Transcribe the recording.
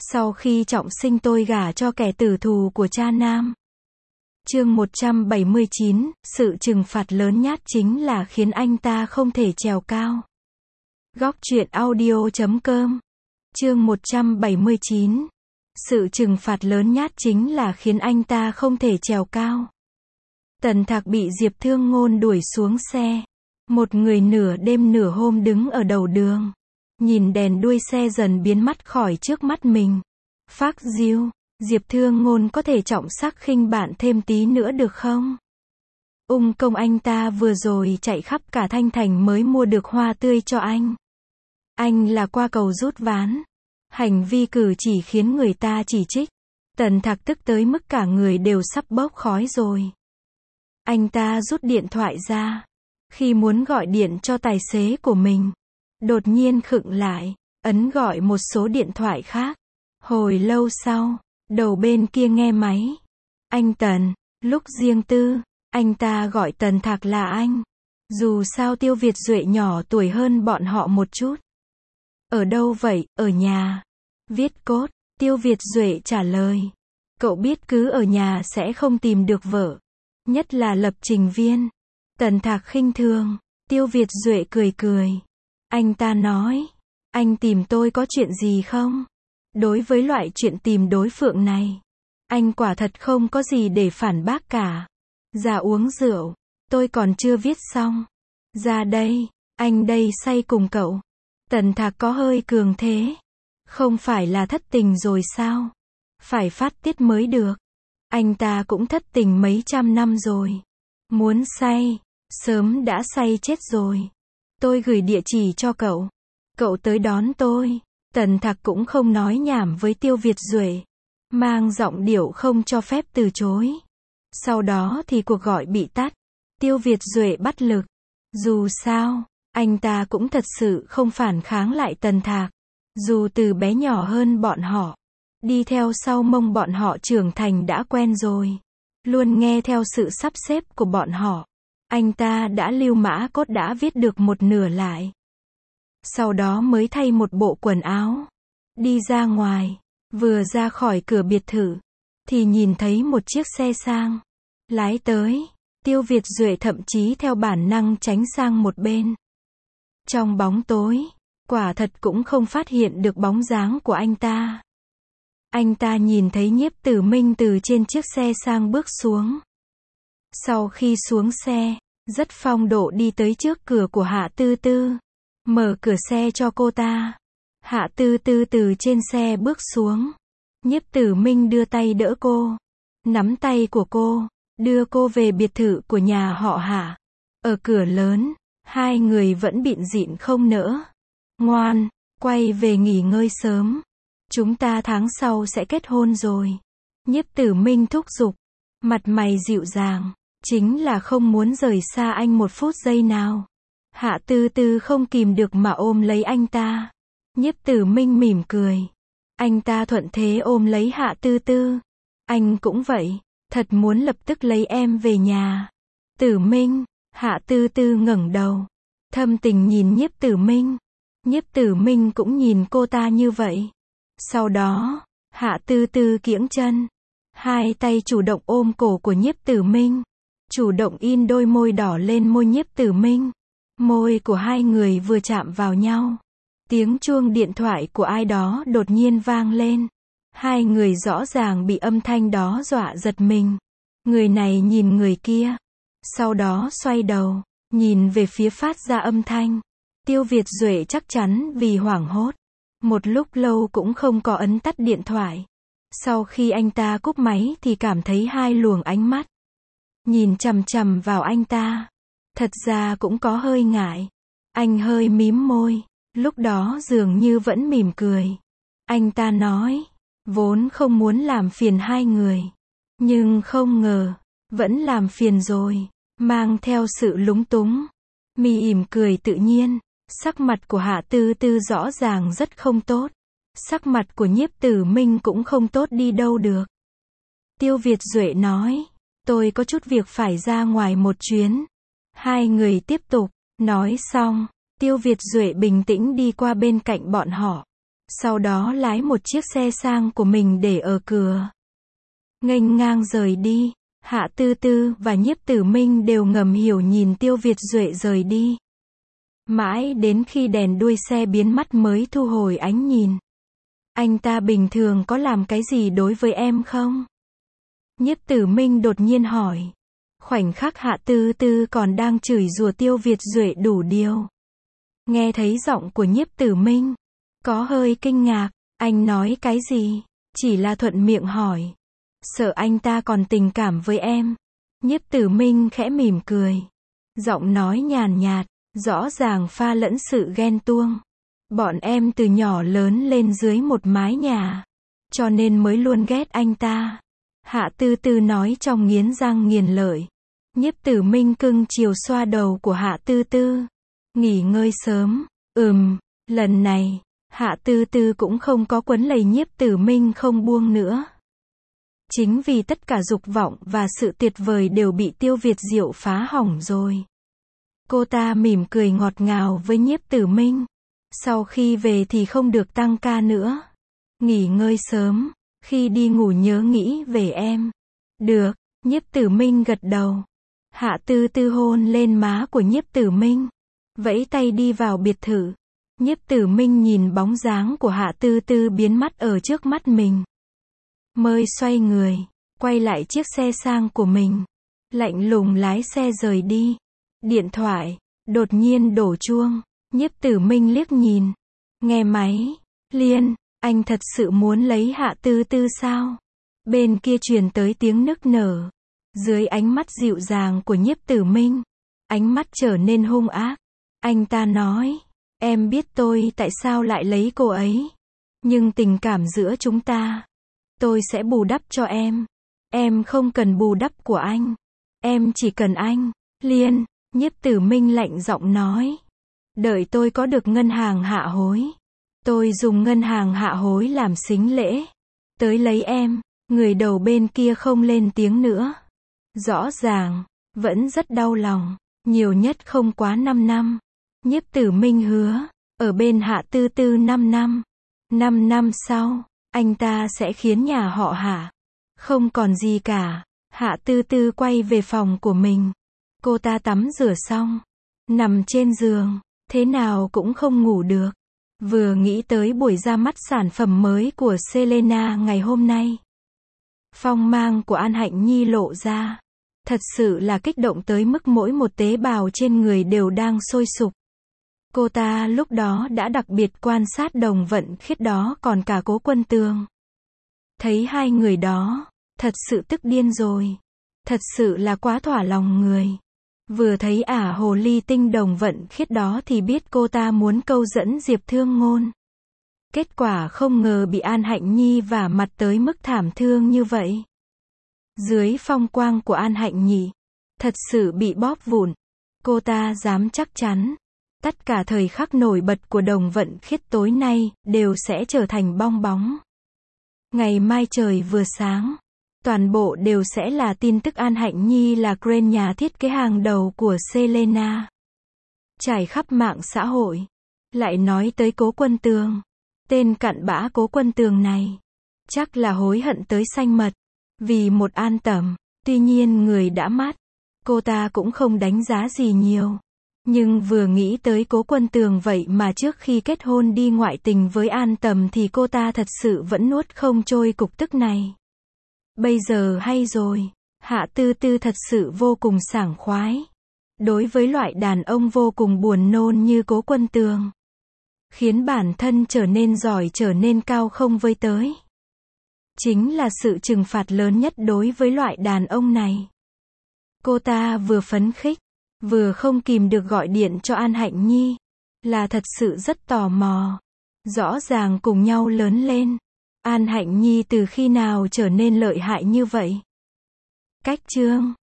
Sau khi trọng sinh tôi gả cho kẻ tử thù của cha Nam. Chương 179, sự trừng phạt lớn nhất chính là khiến anh ta không thể trèo cao. Góc truyện audio.com. Chương 179. Sự trừng phạt lớn nhất chính là khiến anh ta không thể trèo cao. Tần Thạc bị Diệp Thương Ngôn đuổi xuống xe. Một người nửa đêm nửa hôm đứng ở đầu đường. Nhìn đèn đuôi xe dần biến mất khỏi trước mắt mình. Phác Diêu, Diệp Thương Ngôn có thể trọng sắc khinh bạn thêm tí nữa được không? Ung công anh ta vừa rồi chạy khắp cả Thanh Thành mới mua được hoa tươi cho anh. Anh là qua cầu rút ván. Hành vi cử chỉ khiến người ta chỉ trích. Tần Thạc tức tới mức cả người đều sắp bốc khói rồi. Anh ta rút điện thoại ra. Khi muốn gọi điện cho tài xế của mình, đột nhiên khựng lại, ấn gọi một số điện thoại khác. Hồi lâu sau, đầu bên kia nghe máy. Anh Tần, lúc riêng tư, anh ta gọi Tần Thạc là anh. Dù sao Tiêu Việt Duệ nhỏ tuổi hơn bọn họ một chút. Ở đâu vậy, ở nhà. Viết cốt, Tiêu Việt Duệ trả lời. Cậu biết cứ ở nhà sẽ không tìm được vợ. Nhất là lập trình viên. Tần Thạc khinh thường. Tiêu Việt Duệ cười cười. Anh ta nói. Anh tìm tôi có chuyện gì không? Đối với loại chuyện tìm đối phượng này, anh quả thật không có gì để phản bác cả. Ra uống rượu. Tôi còn chưa viết xong. Ra đây. Anh đây say cùng cậu. Tần Thạc có hơi cường thế. Không phải là thất tình rồi sao? Phải phát tiết mới được. Anh ta cũng thất tình mấy trăm năm rồi. Muốn say, sớm đã say chết rồi. Tôi gửi địa chỉ cho cậu. Cậu tới đón tôi. Tần Thạc cũng không nói nhảm với Tiêu Việt Duệ. Mang giọng điệu không cho phép từ chối. Sau đó thì cuộc gọi bị tắt. Tiêu Việt Duệ bắt lực. Dù sao, anh ta cũng thật sự không phản kháng lại Tần Thạc. Dù từ bé nhỏ hơn bọn họ, đi theo sau mông bọn họ trưởng thành đã quen rồi. Luôn nghe theo sự sắp xếp của bọn họ. Anh ta đã lưu mã cốt đã viết được một nửa lại. Sau đó mới thay một bộ quần áo. Đi ra ngoài. Vừa ra khỏi cửa biệt thự. Thì nhìn thấy một chiếc xe sang. Lái tới. Tiêu Việt Duệ thậm chí theo bản năng tránh sang một bên. Trong bóng tối. Quả thật cũng không phát hiện được bóng dáng của anh ta. Anh ta nhìn thấy Nhiếp Tử Minh từ trên chiếc xe sang bước xuống. Sau khi xuống xe, rất phong độ đi tới trước cửa của Hạ Tư Tư. Mở cửa xe cho cô ta. Hạ Tư Tư từ trên xe bước xuống. Nhiếp Tử Minh đưa tay đỡ cô. Nắm tay của cô. Đưa cô về biệt thự của nhà họ Hạ. Ở cửa lớn, hai người vẫn bịn rịn không nỡ. Ngoan, quay về nghỉ ngơi sớm. Chúng ta tháng sau sẽ kết hôn rồi. Nhiếp Tử Minh thúc giục. Mặt mày dịu dàng. Chính là không muốn rời xa anh một phút giây nào. Hạ Tư Tư không kìm được mà ôm lấy anh ta. Nhiếp Tử Minh mỉm cười. Anh ta thuận thế ôm lấy Hạ Tư Tư. Anh cũng vậy. Thật muốn lập tức lấy em về nhà. Tử Minh. Hạ Tư Tư ngẩng đầu. Thâm tình nhìn Nhiếp Tử Minh. Nhiếp Tử Minh cũng nhìn cô ta như vậy. Sau đó, Hạ Tư Tư kiễng chân. Hai tay chủ động ôm cổ của Nhiếp Tử Minh. Chủ động in đôi môi đỏ lên môi Nhiếp Tử Minh. Môi của hai người vừa chạm vào nhau. Tiếng chuông điện thoại của ai đó đột nhiên vang lên. Hai người rõ ràng bị âm thanh đó dọa giật mình. Người này nhìn người kia. Sau đó xoay đầu, nhìn về phía phát ra âm thanh. Tiêu Việt Duệ chắc chắn vì hoảng hốt. Một lúc lâu cũng không có ấn tắt điện thoại. Sau khi anh ta cúp máy thì cảm thấy hai luồng ánh mắt. Nhìn chằm chằm vào anh ta. Thật ra cũng có hơi ngại. Anh hơi mím môi. Lúc đó dường như vẫn mỉm cười. Anh ta nói. Vốn không muốn làm phiền hai người. Nhưng không ngờ. Vẫn làm phiền rồi. Mang theo sự lúng túng. Mỉm cười tự nhiên. Sắc mặt của Hạ Tư Tư rõ ràng rất không tốt. Sắc mặt của Nhiếp Tử Minh cũng không tốt đi đâu được. Tiêu Việt Duệ nói. Tôi có chút việc phải ra ngoài một chuyến. Hai người tiếp tục. Nói xong. Tiêu Việt Duệ bình tĩnh đi qua bên cạnh bọn họ. Sau đó lái một chiếc xe sang của mình để ở cửa. Nghênh ngang rời đi. Hạ Tư Tư và Nhiếp Tử Minh đều ngầm hiểu nhìn Tiêu Việt Duệ rời đi. Mãi đến khi đèn đuôi xe biến mất mới thu hồi ánh nhìn. Anh ta bình thường có làm cái gì đối với em không? Nhiếp Tử Minh đột nhiên hỏi. Khoảnh khắc Hạ Tư Tư còn đang chửi rủa Tiêu Việt Duệ đủ điều. Nghe thấy giọng của Nhiếp Tử Minh, có hơi kinh ngạc. Anh nói cái gì? Chỉ là thuận miệng hỏi. Sợ anh ta còn tình cảm với em. Nhiếp Tử Minh khẽ mỉm cười. Giọng nói nhàn nhạt, rõ ràng pha lẫn sự ghen tuông. Bọn em từ nhỏ lớn lên dưới một mái nhà, cho nên mới luôn ghét anh ta. Hạ Tư Tư nói trong nghiến răng nghiến lợi. Nhiếp Tử Minh cưng chiều xoa đầu của Hạ Tư Tư. Nghỉ ngơi sớm. Lần này, Hạ Tư Tư cũng không có quấn lấy Nhiếp Tử Minh không buông nữa. Chính vì tất cả dục vọng và sự tuyệt vời đều bị Tiêu Việt Diệu phá hỏng rồi. Cô ta mỉm cười ngọt ngào với Nhiếp Tử Minh. Sau khi về thì không được tăng ca nữa. Nghỉ ngơi sớm, khi đi ngủ nhớ nghĩ về em. Được, Nhiếp Tử Minh gật đầu. Hạ Tư Tư hôn lên má của Nhiếp Tử Minh, vẫy tay đi vào biệt thự. Nhiếp Tử Minh nhìn bóng dáng của Hạ Tư Tư biến mất ở trước mắt mình. Mới xoay người, quay lại chiếc xe sang của mình. Lạnh lùng lái xe rời đi. Điện thoại, đột nhiên đổ chuông. Nhiếp Tử Minh liếc nhìn. Nghe máy. Liên, anh thật sự muốn lấy Hạ Tư Tư sao? Bên kia truyền tới tiếng nức nở. Dưới ánh mắt dịu dàng của Nhiếp Tử Minh, ánh mắt trở nên hung ác. Anh ta nói, em biết tôi tại sao lại lấy cô ấy. Nhưng tình cảm giữa chúng ta, tôi sẽ bù đắp cho em. Em không cần bù đắp của anh. Em chỉ cần anh. Liên, Nhiếp Tử Minh lạnh giọng nói. Đợi tôi có được ngân hàng hạ hối. Tôi dùng ngân hàng hạ hối làm sính lễ. Tới lấy em. Người đầu bên kia không lên tiếng nữa. Rõ ràng, vẫn rất đau lòng. Nhiều nhất không quá 5 năm. Nhiếp Tử Minh hứa, ở bên Hạ Tư Tư 5 năm. 5 năm sau, anh ta sẽ khiến nhà họ Hạ không còn gì cả. Hạ Tư Tư quay về phòng của mình. Cô ta tắm rửa xong, nằm trên giường, thế nào cũng không ngủ được. Vừa nghĩ tới buổi ra mắt sản phẩm mới của Selena ngày hôm nay, phong mang của An Hạnh Nhi lộ ra. Thật sự là kích động tới mức mỗi một tế bào trên người đều đang sôi sục. Cô ta lúc đó đã đặc biệt quan sát Đồng Vận Khiết đó còn cả Cố Quân Tường. Thấy hai người đó, thật sự tức điên rồi. Thật sự là quá thỏa lòng người. Vừa thấy hồ ly tinh Đồng Vận Khiết đó thì biết cô ta muốn câu dẫn Diệp Thương Ngôn. Kết quả không ngờ bị An Hạnh Nhi vả mặt tới mức thảm thương như vậy. Dưới phong quang của An Hạnh Nhi, thật sự bị bóp vụn. Cô ta dám chắc chắn, tất cả thời khắc nổi bật của Đồng Vận Khiết tối nay đều sẽ trở thành bong bóng. Ngày mai trời vừa sáng, toàn bộ đều sẽ là tin tức An Hạnh Nhi là Crane nhà thiết kế hàng đầu của Selena. Trải khắp mạng xã hội, lại nói tới Cố Quân Tường. Tên cặn bã Cố Quân Tường này, chắc là hối hận tới xanh mật. Vì một An Tầm, tuy nhiên người đã mất, cô ta cũng không đánh giá gì nhiều. Nhưng vừa nghĩ tới Cố Quân Tường vậy mà trước khi kết hôn đi ngoại tình với An Tầm thì cô ta thật sự vẫn nuốt không trôi cục tức này. Bây giờ hay rồi, Hạ Tư Tư thật sự vô cùng sảng khoái. Đối với loại đàn ông vô cùng buồn nôn như Cố Quân Tường, khiến bản thân trở nên giỏi trở nên cao không với tới. Chính là sự trừng phạt lớn nhất đối với loại đàn ông này. Cô ta vừa phấn khích, vừa không kìm được gọi điện cho An Hạnh Nhi. Là thật sự rất tò mò. Rõ ràng cùng nhau lớn lên. An Hạnh Nhi từ khi nào trở nên lợi hại như vậy? Cách chương